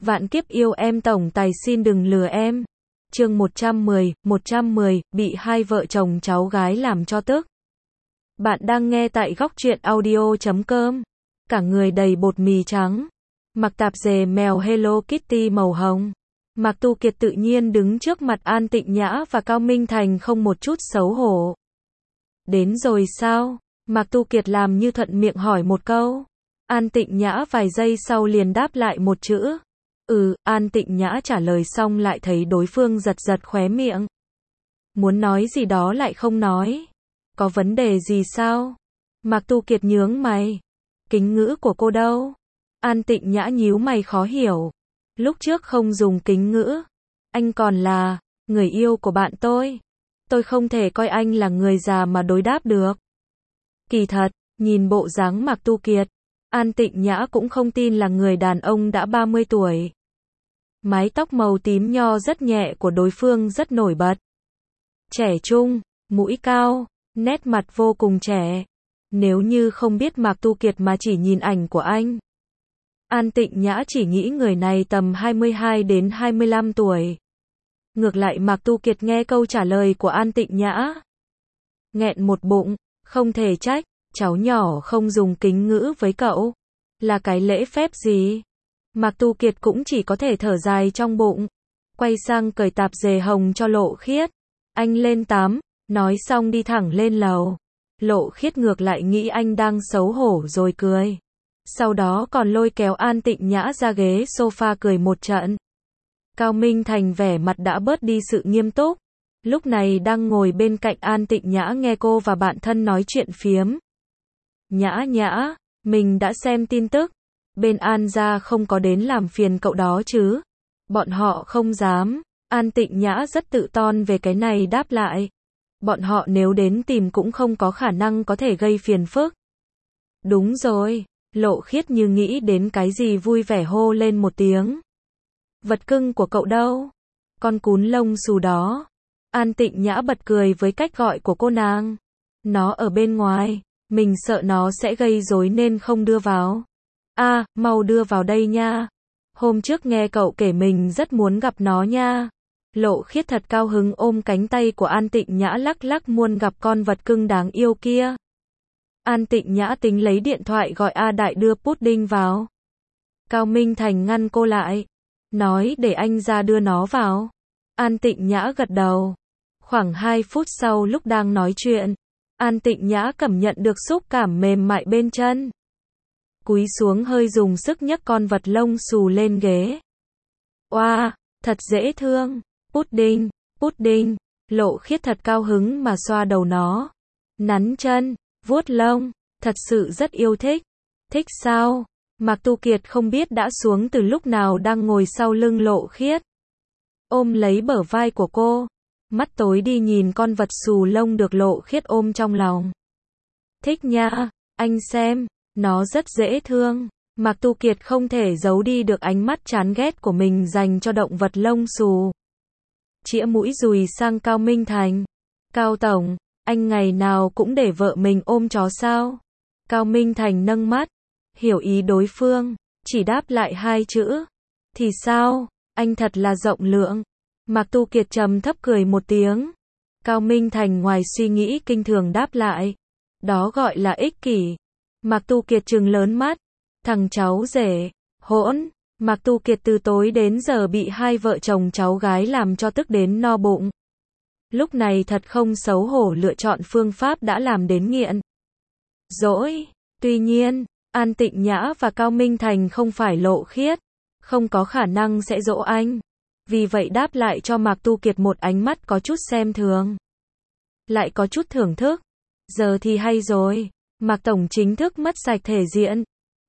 Vạn kiếp yêu em tổng tài xin đừng lừa em. Chương 110, bị hai vợ chồng cháu gái làm cho tức. Bạn đang nghe tại góc truyện audio.com. Cả người đầy bột mì trắng, mặc tạp dề mèo Hello Kitty màu hồng. Mạc Tu Kiệt tự nhiên đứng trước mặt An Tịnh Nhã và Cao Minh Thành không một chút xấu hổ. Đến rồi sao? Mạc Tu Kiệt làm như thuận miệng hỏi một câu. An Tịnh Nhã vài giây sau liền đáp lại một chữ. An Tịnh Nhã trả lời xong lại thấy đối phương giật giật khóe miệng. Muốn nói gì đó lại không nói. Có vấn đề gì sao? Mạc Tu Kiệt nhướng mày. Kính ngữ của cô đâu? An Tịnh Nhã nhíu mày khó hiểu. Lúc trước không dùng kính ngữ. Anh còn là người yêu của bạn tôi. Tôi không thể coi anh là người già mà đối đáp được. Kỳ thật, nhìn bộ dáng Mạc Tu Kiệt, An Tịnh Nhã cũng không tin là người đàn ông đã 30 tuổi. Mái tóc màu tím nho rất nhẹ của đối phương rất nổi bật. Trẻ trung, mũi cao, nét mặt vô cùng trẻ. Nếu như không biết Mạc Tu Kiệt mà chỉ nhìn ảnh của anh, An Tịnh Nhã chỉ nghĩ người này tầm 22 đến 25 tuổi. Ngược lại Mạc Tu Kiệt nghe câu trả lời của An Tịnh Nhã, nghẹn một bụng, không thể trách, cháu nhỏ không dùng kính ngữ với cậu. Là cái lễ phép gì? Mạc Tu Kiệt cũng chỉ có thể thở dài trong bụng. Quay sang cởi tạp dề hồng cho Lộ Khiết. Anh lên tắm, nói xong đi thẳng lên lầu. Lộ Khiết ngược lại nghĩ anh đang xấu hổ rồi cười. Sau đó còn lôi kéo An Tịnh Nhã ra ghế sofa cười một trận. Cao Minh Thành vẻ mặt đã bớt đi sự nghiêm túc. Lúc này đang ngồi bên cạnh An Tịnh Nhã nghe cô và bạn thân nói chuyện phiếm. Nhã, mình đã xem tin tức. Bên An gia không có đến làm phiền cậu đó chứ? Bọn họ không dám. An Tịnh Nhã rất tự ton về cái này đáp lại. Bọn họ nếu đến tìm cũng không có khả năng có thể gây phiền phức. Đúng rồi. Lộ Khiết như nghĩ đến cái gì vui vẻ hô lên một tiếng. Vật cưng của cậu đâu? Con cún lông xù đó. An Tịnh Nhã bật cười với cách gọi của cô nàng. Nó ở bên ngoài, mình sợ nó sẽ gây rối nên không đưa vào. Mau đưa vào đây nha. Hôm trước nghe cậu kể mình rất muốn gặp nó nha. Lộ Khiết thật cao hứng ôm cánh tay của An Tịnh Nhã lắc lắc muốn gặp con vật cưng đáng yêu kia. An Tịnh Nhã tính lấy điện thoại gọi A Đại đưa pudding vào. Cao Minh Thành ngăn cô lại. Nói để anh ra đưa nó vào. An Tịnh Nhã gật đầu. Khoảng 2 phút sau lúc đang nói chuyện, An Tịnh Nhã cảm nhận được xúc cảm mềm mại bên chân. Cúi xuống hơi dùng sức nhấc con vật lông xù lên ghế. Oa, thật dễ thương. Pudding. Lộ Khiết thật cao hứng mà xoa đầu nó. Nắn chân, vuốt lông, thật sự rất yêu thích. Thích sao? Mạc Tu Kiệt không biết đã xuống từ lúc nào đang ngồi sau lưng Lộ Khiết. Ôm lấy bờ vai của cô. Mắt tối đi nhìn con vật xù lông được Lộ Khiết ôm trong lòng. Thích nha, anh xem, nó rất dễ thương. Mạc Tu Kiệt không thể giấu đi được ánh mắt chán ghét của mình dành cho động vật lông xù. Chĩa mũi dùi sang Cao Minh Thành. Cao Tổng, anh ngày nào cũng để vợ mình ôm chó sao? Cao Minh Thành nâng mắt, hiểu ý đối phương, chỉ đáp lại 2 chữ. Thì sao, anh thật là rộng lượng. Mạc Tu Kiệt trầm thấp cười một tiếng. Cao Minh Thành ngoài suy nghĩ kinh thường đáp lại. Đó gọi là ích kỷ. Mạc Tu Kiệt trừng lớn mắt. Thằng cháu rể, hỗn. Mạc Tu Kiệt từ tối đến giờ bị hai vợ chồng cháu gái làm cho tức đến no bụng. Lúc này thật không xấu hổ lựa chọn phương pháp đã làm đến nghiện. Dỗi. Tuy nhiên, An Tịnh Nhã và Cao Minh Thành không phải Lộ Khiết. Không có khả năng sẽ dỗ anh. Vì vậy đáp lại cho Mạc Tu Kiệt một ánh mắt có chút xem thường. Lại có chút thưởng thức. Giờ thì hay rồi. Mạc Tổng chính thức mất sạch thể diện.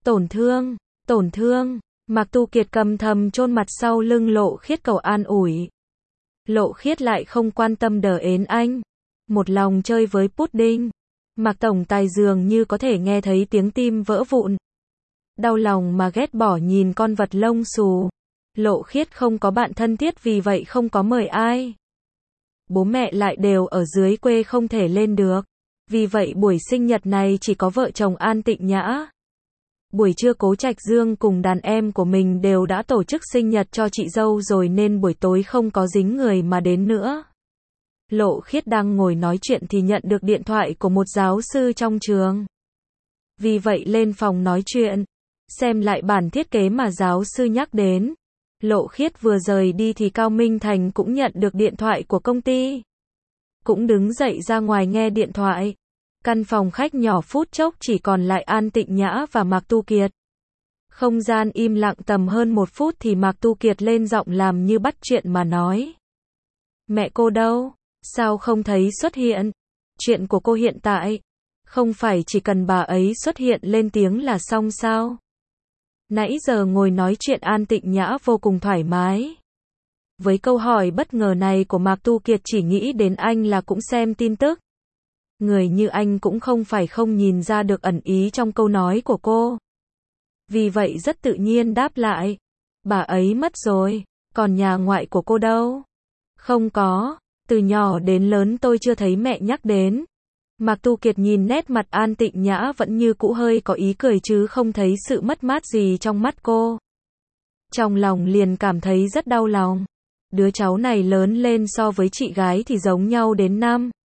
Tổn thương. Mạc Tu Kiệt cầm thầm chôn mặt sau lưng Lộ Khiết cầu an ủi. Lộ Khiết lại không quan tâm đờ ến anh. Một lòng chơi với pudding. Mạc Tổng Tài dường như có thể nghe thấy tiếng tim vỡ vụn. Đau lòng mà ghét bỏ nhìn con vật lông xù. Lộ Khiết không có bạn thân thiết vì vậy không có mời ai. Bố mẹ lại đều ở dưới quê không thể lên được. Vì vậy buổi sinh nhật này chỉ có vợ chồng An Tịnh Nhã. Buổi trưa Cố Trạch Dương cùng đàn em của mình đều đã tổ chức sinh nhật cho chị dâu rồi nên buổi tối không có dính người mà đến nữa. Lộ Khiết đang ngồi nói chuyện thì nhận được điện thoại của một giáo sư trong trường. Vì vậy lên phòng nói chuyện, xem lại bản thiết kế mà giáo sư nhắc đến. Lộ Khiết vừa rời đi thì Cao Minh Thành cũng nhận được điện thoại của công ty. Cũng đứng dậy ra ngoài nghe điện thoại. Căn phòng khách nhỏ phút chốc chỉ còn lại An Tịnh Nhã và Mạc Tu Kiệt. Không gian im lặng tầm hơn 1 phút thì Mạc Tu Kiệt lên giọng làm như bắt chuyện mà nói. Mẹ cô đâu? Sao không thấy xuất hiện? Chuyện của cô hiện tại, không phải chỉ cần bà ấy xuất hiện lên tiếng là xong sao? Nãy giờ ngồi nói chuyện An Tịnh Nhã vô cùng thoải mái. Với câu hỏi bất ngờ này của Mạc Tu Kiệt chỉ nghĩ đến anh là cũng xem tin tức. Người như anh cũng không phải không nhìn ra được ẩn ý trong câu nói của cô. Vì vậy rất tự nhiên đáp lại. Bà ấy mất rồi, còn nhà ngoại của cô đâu? Không có, từ nhỏ đến lớn tôi chưa thấy mẹ nhắc đến. Mạc Tu Kiệt nhìn nét mặt An Tịnh Nhã vẫn như cũ hơi có ý cười chứ không thấy sự mất mát gì trong mắt cô. Trong lòng liền cảm thấy rất đau lòng. Đứa cháu này lớn lên so với chị gái thì giống nhau đến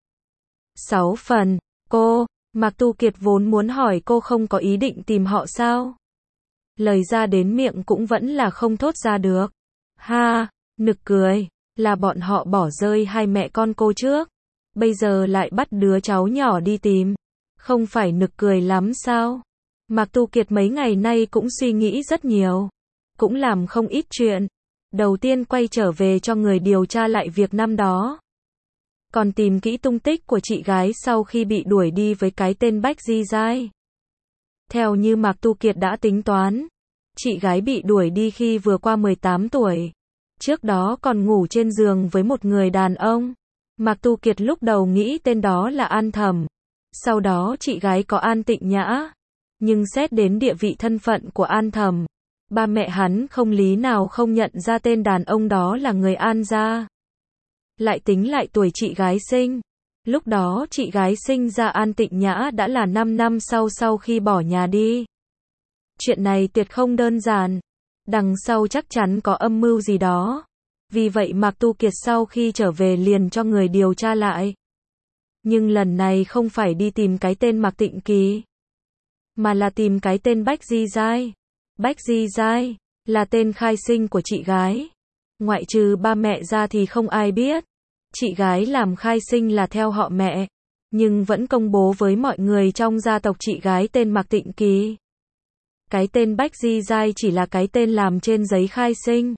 5-6 phần. Cô, Mạc Tu Kiệt vốn muốn hỏi cô không có ý định tìm họ sao? Lời ra đến miệng cũng vẫn là không thốt ra được. Ha, nực cười, là bọn họ bỏ rơi hai mẹ con cô trước. Bây giờ lại bắt đứa cháu nhỏ đi tìm. Không phải nực cười lắm sao? Mạc Tu Kiệt mấy ngày nay cũng suy nghĩ rất nhiều. Cũng làm không ít chuyện. Đầu tiên quay trở về cho người điều tra lại việc năm đó. Còn tìm kỹ tung tích của chị gái sau khi bị đuổi đi với cái tên Bách Di Giai. Theo như Mạc Tu Kiệt đã tính toán, chị gái bị đuổi đi khi vừa qua 18 tuổi. Trước đó còn ngủ trên giường với một người đàn ông. Mạc Tu Kiệt lúc đầu nghĩ tên đó là An Thẩm. Sau đó chị gái có An Tịnh Nhã. Nhưng xét đến địa vị thân phận của An Thẩm, ba mẹ hắn không lý nào không nhận ra tên đàn ông đó là người An gia. Lại tính lại tuổi chị gái sinh. Lúc đó chị gái sinh ra An Tịnh Nhã đã là 5 năm sau khi bỏ nhà đi. Chuyện này tuyệt không đơn giản. Đằng sau chắc chắn có âm mưu gì đó. Vì vậy Mạc Tu Kiệt sau khi trở về liền cho người điều tra lại. Nhưng lần này không phải đi tìm cái tên Mạc Tịnh Kỳ, mà là tìm cái tên Bách Di Giai. Bách Di Giai là tên khai sinh của chị gái. Ngoại trừ ba mẹ ra thì không ai biết. Chị gái làm khai sinh là theo họ mẹ, nhưng vẫn công bố với mọi người trong gia tộc chị gái tên Mạc Tịnh Kỳ. Cái tên Bách Di Giai chỉ là cái tên làm trên giấy khai sinh.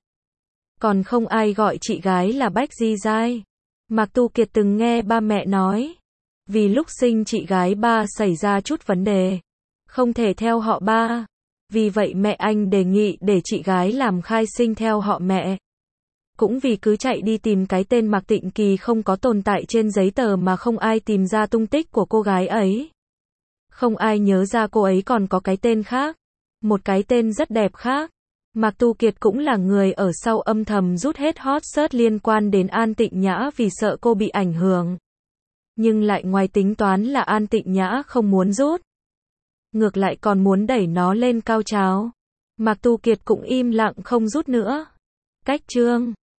Còn không ai gọi chị gái là Bách Di Giai. Mạc Tu Kiệt từng nghe ba mẹ nói, vì lúc sinh chị gái ba xảy ra chút vấn đề, không thể theo họ ba. Vì vậy mẹ anh đề nghị để chị gái làm khai sinh theo họ mẹ. Cũng vì cứ chạy đi tìm cái tên Mạc Tịnh Kỳ không có tồn tại trên giấy tờ mà không ai tìm ra tung tích của cô gái ấy. Không ai nhớ ra cô ấy còn có cái tên khác. Một cái tên rất đẹp khác. Mạc Tu Kiệt cũng là người ở sau âm thầm rút hết hot search liên quan đến An Tịnh Nhã vì sợ cô bị ảnh hưởng. Nhưng lại ngoài tính toán là An Tịnh Nhã không muốn rút. Ngược lại còn muốn đẩy nó lên cao trào. Mạc Tu Kiệt cũng im lặng không rút nữa. Cách chương